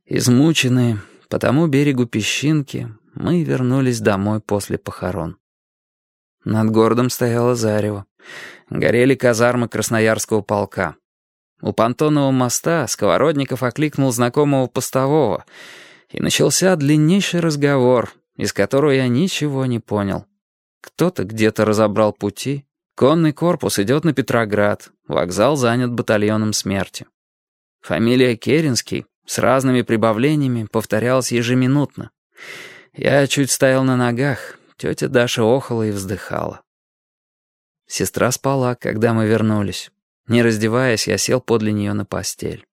Измученные, по тому берегу Песчинки, мы вернулись домой после похорон. Над городом стояло зарево. Горели казармы Красноярского полка. У понтонного моста Сковородников окликнул знакомого постового, и начался длиннейший разговор, из которого я ничего не понял. Кто-то где-то разобрал пути, конный корпус идет на Петроград, вокзал занят батальоном смерти. Фамилия Керенский с разными прибавлениями повторялась ежеминутно. Я чуть стоял на ногах, тетя Даша охала и вздыхала. Сестра спала, когда мы вернулись. Не раздеваясь, я сел подле нее на постель.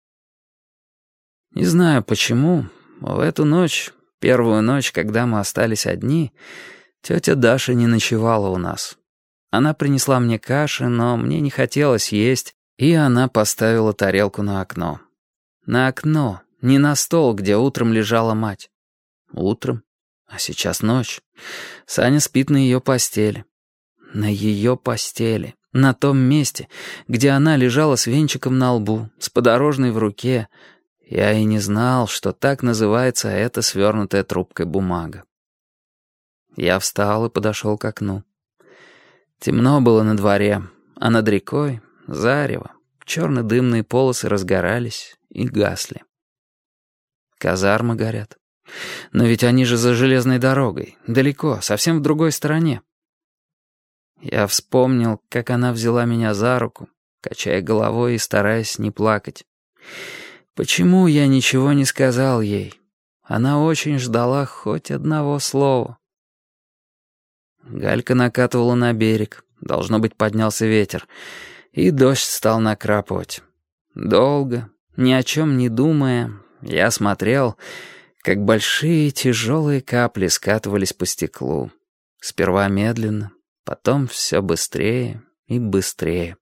Не знаю почему, в эту ночь, первую ночь, когда мы остались одни, тетя Даша не ночевала у нас. Она принесла мне каши, но мне не хотелось есть, и она поставила тарелку на окно. На окно, не на стол, где утром лежала мать. Утром? А сейчас ночь. Саня спит на ее постели. На ее постели. На том месте, где она лежала с венчиком на лбу, с подорожной в руке. Я и не знал, что так называется эта свернутая трубкой бумага. Я встал и подошел к окну. Темно было на дворе, а над рекой — зарево. Черно-дымные полосы разгорались и гасли. Казармы горят. Но ведь они же за железной дорогой, далеко, совсем в другой стороне. Я вспомнил, как она взяла меня за руку, качая головой и стараясь не плакать. Почему я ничего не сказал ей? Она очень ждала хоть одного слова. Галька накатывала на берег, должно быть, поднялся ветер, и дождь стал накрапывать. Долго, ни о чем не думая, я смотрел, как большие тяжелые капли скатывались по стеклу. Сперва медленно, потом все быстрее и быстрее.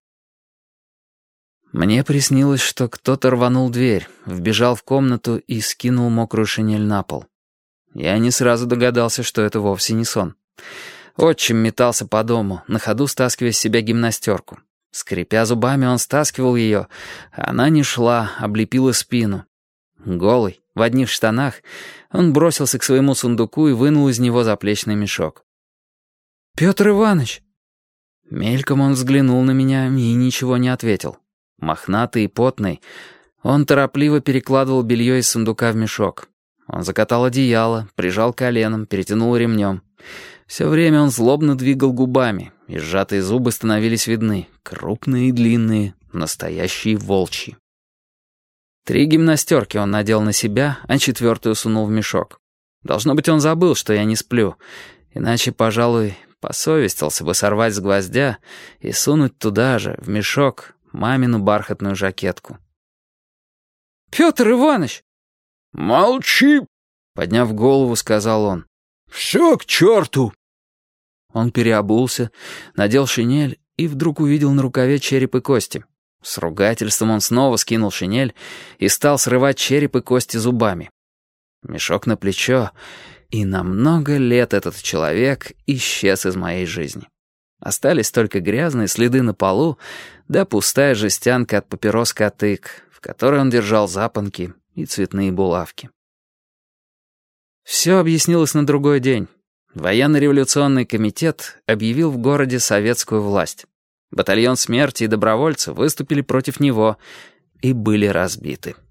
Мне приснилось, что кто-то рванул дверь, вбежал в комнату и скинул мокрую шинель на пол. Я не сразу догадался, что это вовсе не сон. Отчим метался по дому, на ходу стаскивая с себя гимнастерку. Скрипя зубами, он стаскивал ее, а она не шла, облепила спину. Голый, в одних штанах, он бросился к своему сундуку и вынул из него заплечный мешок. «Петр Иванович!» Мельком он взглянул на меня и ничего не ответил. Мохнатый и потный, он торопливо перекладывал белье из сундука в мешок. Он закатал одеяло, прижал коленом, перетянул ремнем. Все время он злобно двигал губами, и сжатые зубы становились видны, крупные и длинные, настоящие волчьи. 3 гимнастерки он надел на себя, а 4-ю сунул в мешок. Должно быть, он забыл, что я не сплю, иначе, пожалуй, посовестился бы сорвать с гвоздя и сунуть туда же, в мешок, мамину бархатную жакетку. «Петр Иванович!» «Молчи!» — подняв голову, сказал он. «Все к черту!» Он переобулся, надел шинель и вдруг увидел на рукаве череп и кости. С ругательством он снова скинул шинель и стал срывать череп и кости зубами. Мешок на плечо, и на много лет этот человек исчез из моей жизни. Остались только грязные следы на полу, да пустая жестянка от папирос «Катык», в которой он держал запонки и цветные булавки. Все объяснилось на другой день. Военно-революционный комитет объявил в городе советскую власть. Батальон смерти и добровольцев выступили против него и были разбиты.